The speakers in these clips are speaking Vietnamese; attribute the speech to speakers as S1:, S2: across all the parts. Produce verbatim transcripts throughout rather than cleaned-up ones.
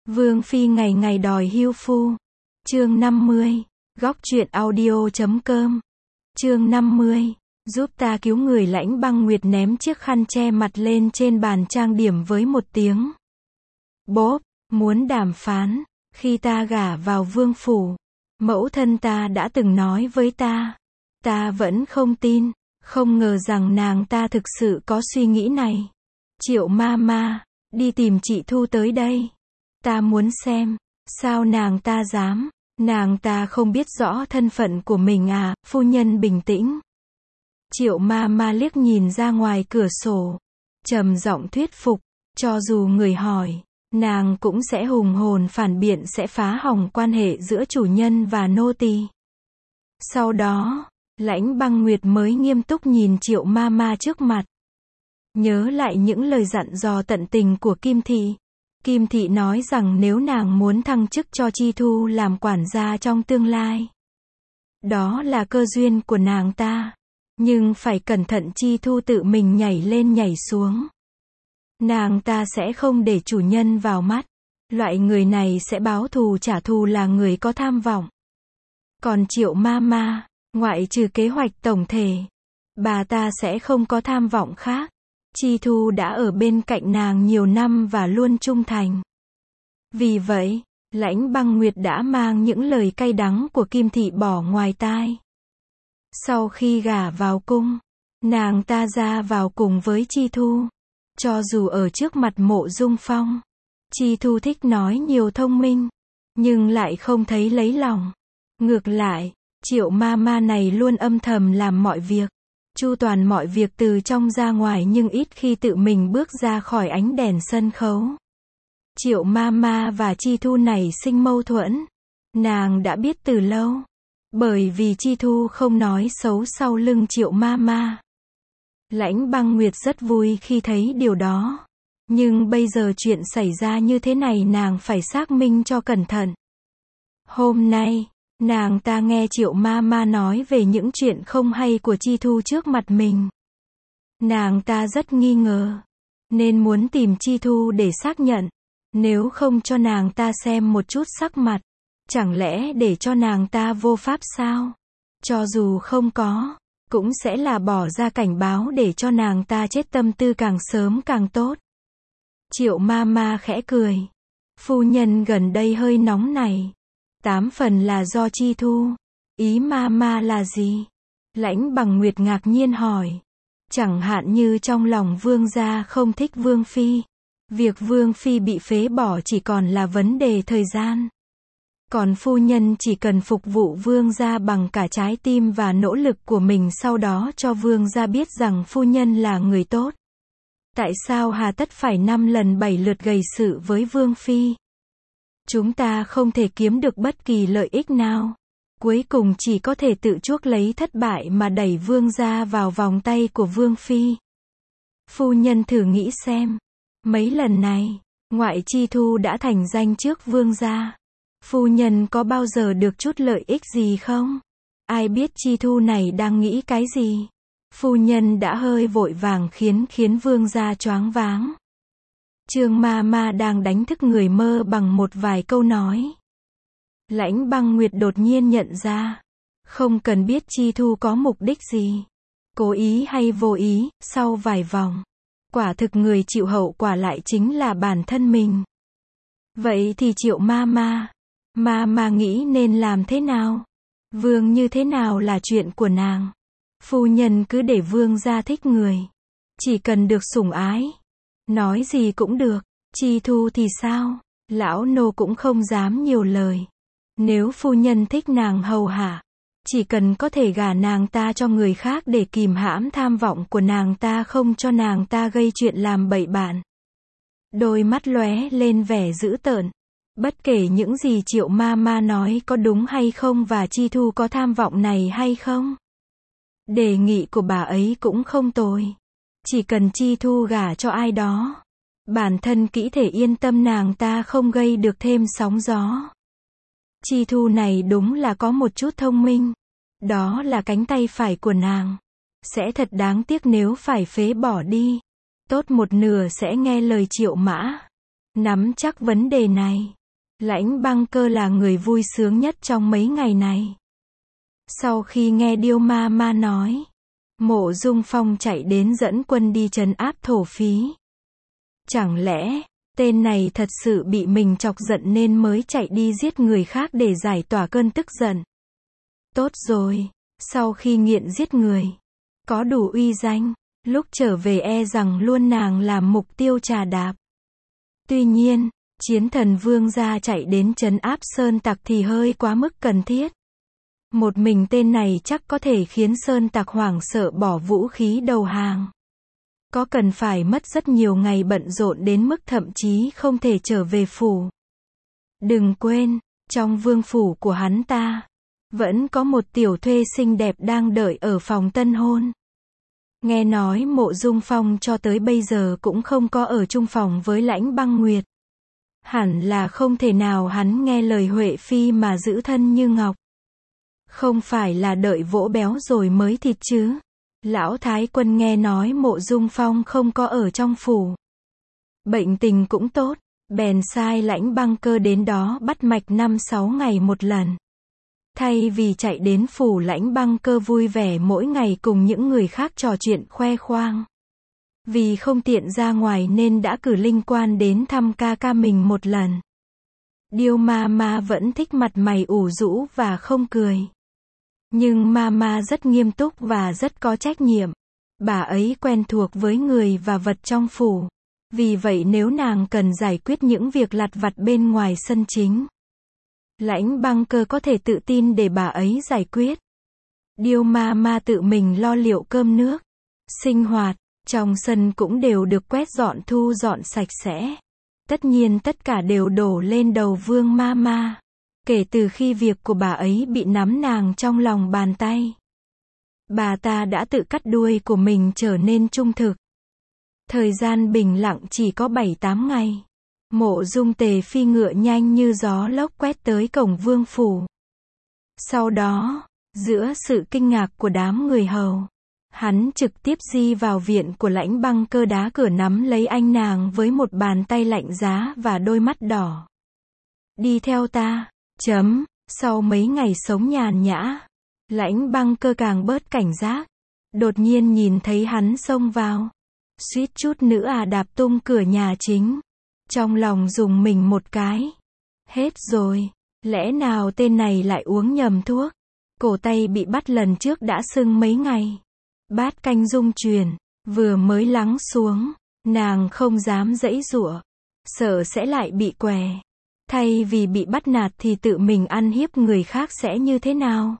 S1: Vương phi ngày ngày đòi hưu phu. Chương năm mươi. Góc truyện audio chấm com. Chương năm mươi. Giúp ta cứu người. Lãnh Băng Nguyệt ném chiếc khăn che mặt lên trên bàn trang điểm với một tiếng bốp. Muốn đàm phán. Khi ta gả vào vương phủ, mẫu thân ta đã từng nói với ta. Ta vẫn không tin, không ngờ rằng nàng ta thực sự có suy nghĩ này. Triệu ma ma, đi tìm chị Thu tới đây. Ta muốn xem, sao nàng ta dám, nàng ta không biết rõ thân phận của mình à, phu nhân bình tĩnh. Triệu ma ma liếc nhìn ra ngoài cửa sổ, trầm giọng thuyết phục, cho dù người hỏi, nàng cũng sẽ hùng hồn phản biện sẽ phá hỏng quan hệ giữa chủ nhân và nô tỳ. Sau đó, Lãnh Băng Nguyệt mới nghiêm túc nhìn Triệu ma ma trước mặt. Nhớ lại những lời dặn dò tận tình của Kim Thị. Kim Thị nói rằng nếu nàng muốn thăng chức cho Chi Thu làm quản gia trong tương lai, đó là cơ duyên của nàng ta. Nhưng phải cẩn thận Chi Thu tự mình nhảy lên nhảy xuống. Nàng ta sẽ không để chủ nhân vào mắt. Loại người này sẽ báo thù trả thù, là người có tham vọng. Còn Triệu ma ma, ngoại trừ kế hoạch tổng thể, bà ta sẽ không có tham vọng khác. Chi Thu đã ở bên cạnh nàng nhiều năm và luôn trung thành. Vì vậy, Lãnh Băng Nguyệt đã mang những lời cay đắng của Kim Thị bỏ ngoài tai. Sau khi gả vào cung, nàng ta ra vào cùng với Chi Thu. Cho dù ở trước mặt Mộ Dung Phong, Chi Thu thích nói nhiều thông minh, nhưng lại không thấy lấy lòng. Ngược lại, Triệu ma ma này luôn âm thầm làm mọi việc, chu toàn mọi việc từ trong ra ngoài, nhưng ít khi tự mình bước ra khỏi ánh đèn sân khấu. Triệu ma ma và Chi Thu này sinh mâu thuẫn, nàng đã biết từ lâu. Bởi vì Chi Thu không nói xấu sau lưng Triệu ma ma. Lãnh Băng Nguyệt rất vui khi thấy điều đó. Nhưng bây giờ chuyện xảy ra như thế này, nàng phải xác minh cho cẩn thận. Hôm nay, nàng ta nghe Triệu ma ma nói về những chuyện không hay của Chi Thu trước mặt mình. Nàng ta rất nghi ngờ, nên muốn tìm Chi Thu để xác nhận. Nếu không cho nàng ta xem một chút sắc mặt, chẳng lẽ để cho nàng ta vô pháp sao? Cho dù không có, cũng sẽ là bỏ ra cảnh báo để cho nàng ta chết tâm tư càng sớm càng tốt. Triệu ma ma khẽ cười. Phu nhân gần đây hơi nóng này. Tám phần là do Chi Thu. Ý ma ma là gì? Lãnh Băng Nguyệt ngạc nhiên hỏi. Chẳng hạn như trong lòng vương gia không thích vương phi. Việc vương phi bị phế bỏ chỉ còn là vấn đề thời gian. Còn phu nhân chỉ cần phục vụ vương gia bằng cả trái tim và nỗ lực của mình, sau đó cho vương gia biết rằng phu nhân là người tốt. Tại sao hà tất phải năm lần bảy lượt gây sự với vương phi? Chúng ta không thể kiếm được bất kỳ lợi ích nào. Cuối cùng chỉ có thể tự chuốc lấy thất bại mà đẩy vương gia vào vòng tay của vương phi. Phu nhân thử nghĩ xem. Mấy lần này, ngoại Chi Thu đã thành danh trước vương gia. Phu nhân có bao giờ được chút lợi ích gì không? Ai biết Chi Thu này đang nghĩ cái gì? Phu nhân đã hơi vội vàng khiến khiến vương gia choáng váng. Trương ma ma đang đánh thức người mơ bằng một vài câu nói. Lãnh Băng Nguyệt đột nhiên nhận ra, không cần biết Chi Thu có mục đích gì, cố ý hay vô ý, sau vài vòng, quả thực người chịu hậu quả lại chính là bản thân mình. Vậy thì Triệu ma ma, ma ma nghĩ nên làm thế nào? Vương như thế nào là chuyện của nàng. Phu nhân cứ để vương gia thích người, chỉ cần được sủng ái, nói gì cũng được. Chi Thu thì sao? Lão nô cũng không dám nhiều lời. Nếu phu nhân thích nàng hầu hạ, chỉ cần có thể gả nàng ta cho người khác để kìm hãm tham vọng của nàng ta, không cho nàng ta gây chuyện làm bậy bạn. Đôi mắt lóe lên vẻ dữ tợn. Bất kể những gì Triệu ma ma nói có đúng hay không và Chi Thu có tham vọng này hay không, đề nghị của bà ấy cũng không tồi. Chỉ cần Chi Thu gả cho ai đó, bản thân kỹ thể yên tâm nàng ta không gây được thêm sóng gió. Chi Thu này đúng là có một chút thông minh. Đó là cánh tay phải của nàng. Sẽ thật đáng tiếc nếu phải phế bỏ đi. Tốt một nửa sẽ nghe lời Triệu Mã. Nắm chắc vấn đề này. Lãnh Băng Cơ là người vui sướng nhất trong mấy ngày này. Sau khi nghe Điêu Ma Ma nói, Mộ Dung Phong chạy đến dẫn quân đi trấn áp thổ phí. Chẳng lẽ, tên này thật sự bị mình chọc giận nên mới chạy đi giết người khác để giải tỏa cơn tức giận. Tốt rồi, sau khi nghiện giết người, có đủ uy danh, lúc trở về e rằng luôn nàng làm mục tiêu trà đạp. Tuy nhiên, Chiến Thần Vương gia chạy đến trấn áp sơn tặc thì hơi quá mức cần thiết. Một mình tên này chắc có thể khiến sơn tặc hoảng sợ bỏ vũ khí đầu hàng. Có cần phải mất rất nhiều ngày bận rộn đến mức thậm chí không thể trở về phủ. Đừng quên, trong vương phủ của hắn ta, vẫn có một tiểu thuê xinh đẹp đang đợi ở phòng tân hôn. Nghe nói Mộ Dung Phong cho tới bây giờ cũng không có ở chung phòng với Lãnh Băng Nguyệt. Hẳn là không thể nào hắn nghe lời Huệ Phi mà giữ thân như ngọc. Không phải là đợi vỗ béo rồi mới thịt chứ. Lão Thái Quân nghe nói Mộ Dung Phong không có ở trong phủ. Bệnh tình cũng tốt, bèn sai Lãnh Băng Cơ đến đó bắt mạch năm sáu ngày một lần. Thay vì chạy đến phủ Lãnh Băng Cơ vui vẻ mỗi ngày cùng những người khác trò chuyện khoe khoang. Vì không tiện ra ngoài nên đã cử linh quan đến thăm ca ca mình một lần. Điêu Ma Ma vẫn thích mặt mày ủ rũ và không cười. Nhưng Ma Ma rất nghiêm túc và rất có trách nhiệm. Bà ấy quen thuộc với người và vật trong phủ. Vì vậy nếu nàng cần giải quyết những việc lặt vặt bên ngoài sân chính, Lãnh Băng Cơ có thể tự tin để bà ấy giải quyết. Điêu Ma Ma tự mình lo liệu cơm nước, sinh hoạt, trong sân cũng đều được quét dọn thu dọn sạch sẽ. Tất nhiên tất cả đều đổ lên đầu Vương Ma Ma. Kể từ khi việc của bà ấy bị nắm nàng trong lòng bàn tay, bà ta đã tự cắt đuôi của mình trở nên trung thực. Thời gian bình lặng chỉ có bảy tám ngày. Mộ Dung Tề phi ngựa nhanh như gió lốc quét tới cổng vương phủ. Sau đó, giữa sự kinh ngạc của đám người hầu, hắn trực tiếp di vào viện của Lãnh Băng Cơ, đá cửa nắm lấy anh nàng với một bàn tay lạnh giá và đôi mắt đỏ. Đi theo ta, chấm, sau mấy ngày sống nhàn nhã, Lãnh Băng Cơ càng bớt cảnh giác. Đột nhiên nhìn thấy hắn xông vào, suýt chút nữa à đạp tung cửa nhà chính. Trong lòng rùng mình một cái. Hết rồi, lẽ nào tên này lại uống nhầm thuốc? Cổ tay bị bắt lần trước đã sưng mấy ngày. Bát canh rung chuyển, vừa mới lắng xuống, nàng không dám giãy giụa, sợ sẽ lại bị què. Thay vì bị bắt nạt thì tự mình ăn hiếp người khác sẽ như thế nào?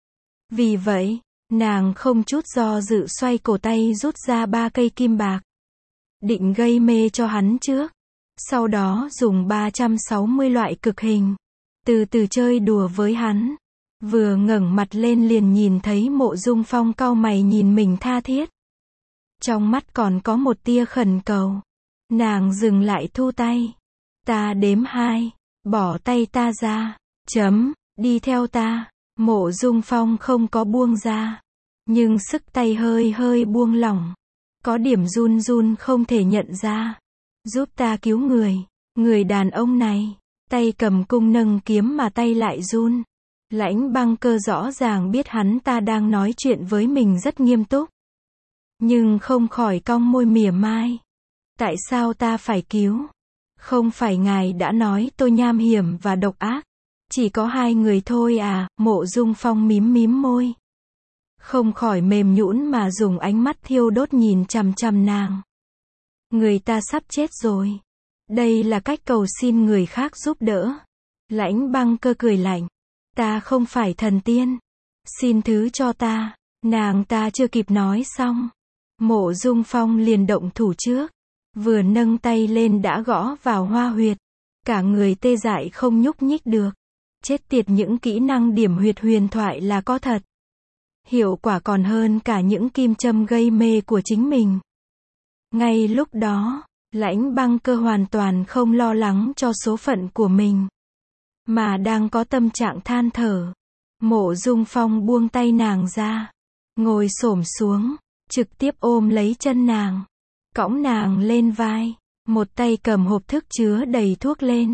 S1: Vì vậy, nàng không chút do dự xoay cổ tay rút ra ba cây kim bạc. Định gây mê cho hắn trước. Sau đó dùng ba trăm sáu mươi loại cực hình. Từ từ chơi đùa với hắn. Vừa ngẩng mặt lên liền nhìn thấy Mộ Dung Phong cau mày nhìn mình tha thiết. Trong mắt còn có một tia khẩn cầu. Nàng dừng lại thu tay. Ta đếm hai. Bỏ tay ta ra. Chấm. Đi theo ta. Mộ Dung Phong không có buông ra. Nhưng sức tay hơi hơi buông lỏng. Có điểm run run không thể nhận ra. Giúp ta cứu người. Người đàn ông này. Tay cầm cung nâng kiếm mà tay lại run. Lãnh Băng Cơ rõ ràng biết hắn ta đang nói chuyện với mình rất nghiêm túc. Nhưng không khỏi cong môi mỉa mai. Tại sao ta phải cứu? Không phải ngài đã nói tôi nham hiểm và độc ác. Chỉ có hai người thôi à? Mộ Dung Phong mím mím môi. Không khỏi mềm nhũn mà dùng ánh mắt thiêu đốt nhìn chằm chằm nàng. Người ta sắp chết rồi. Đây là cách cầu xin người khác giúp đỡ. Lãnh Băng Cơ cười lạnh. Ta không phải thần tiên. Xin thứ cho ta. Nàng ta chưa kịp nói xong. Mộ Dung Phong liền động thủ trước. Vừa nâng tay lên đã gõ vào hoa huyệt. Cả người tê dại không nhúc nhích được. Chết tiệt, những kỹ năng điểm huyệt huyền thoại là có thật. Hiệu quả còn hơn cả những kim châm gây mê của chính mình. Ngay lúc đó, Lãnh Băng Cơ hoàn toàn không lo lắng cho số phận của mình, mà đang có tâm trạng than thở. Mộ Dung Phong buông tay nàng ra, ngồi xổm xuống, trực tiếp ôm lấy chân nàng, cõng nàng lên vai, một tay cầm hộp thức chứa đầy thuốc lên.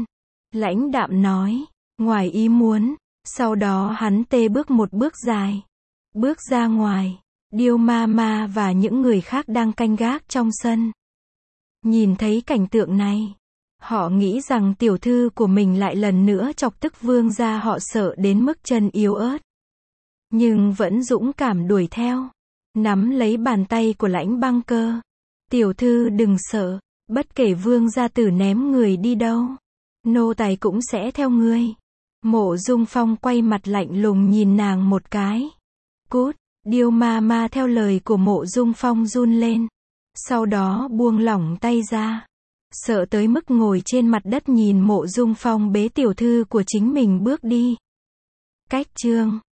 S1: Lãnh đạm nói. Ngoài ý muốn. Sau đó hắn tê bước một bước dài. Bước ra ngoài. Điêu ma ma và những người khác đang canh gác trong sân. Nhìn thấy cảnh tượng này. Họ nghĩ rằng tiểu thư của mình lại lần nữa chọc tức vương gia, họ sợ đến mức chân yếu ớt. Nhưng vẫn dũng cảm đuổi theo. Nắm lấy bàn tay của Lãnh Băng Cơ. Tiểu thư đừng sợ. Bất kể vương gia tử ném người đi đâu. Nô tài cũng sẽ theo ngươi. Mộ Dung Phong quay mặt lạnh lùng nhìn nàng một cái. Cút. Điêu ma ma theo lời của Mộ Dung Phong run lên. Sau đó buông lỏng tay ra. Sợ tới mức ngồi trên mặt đất nhìn Mộ Dung Phong bế tiểu thư của chính mình bước đi. Cách chương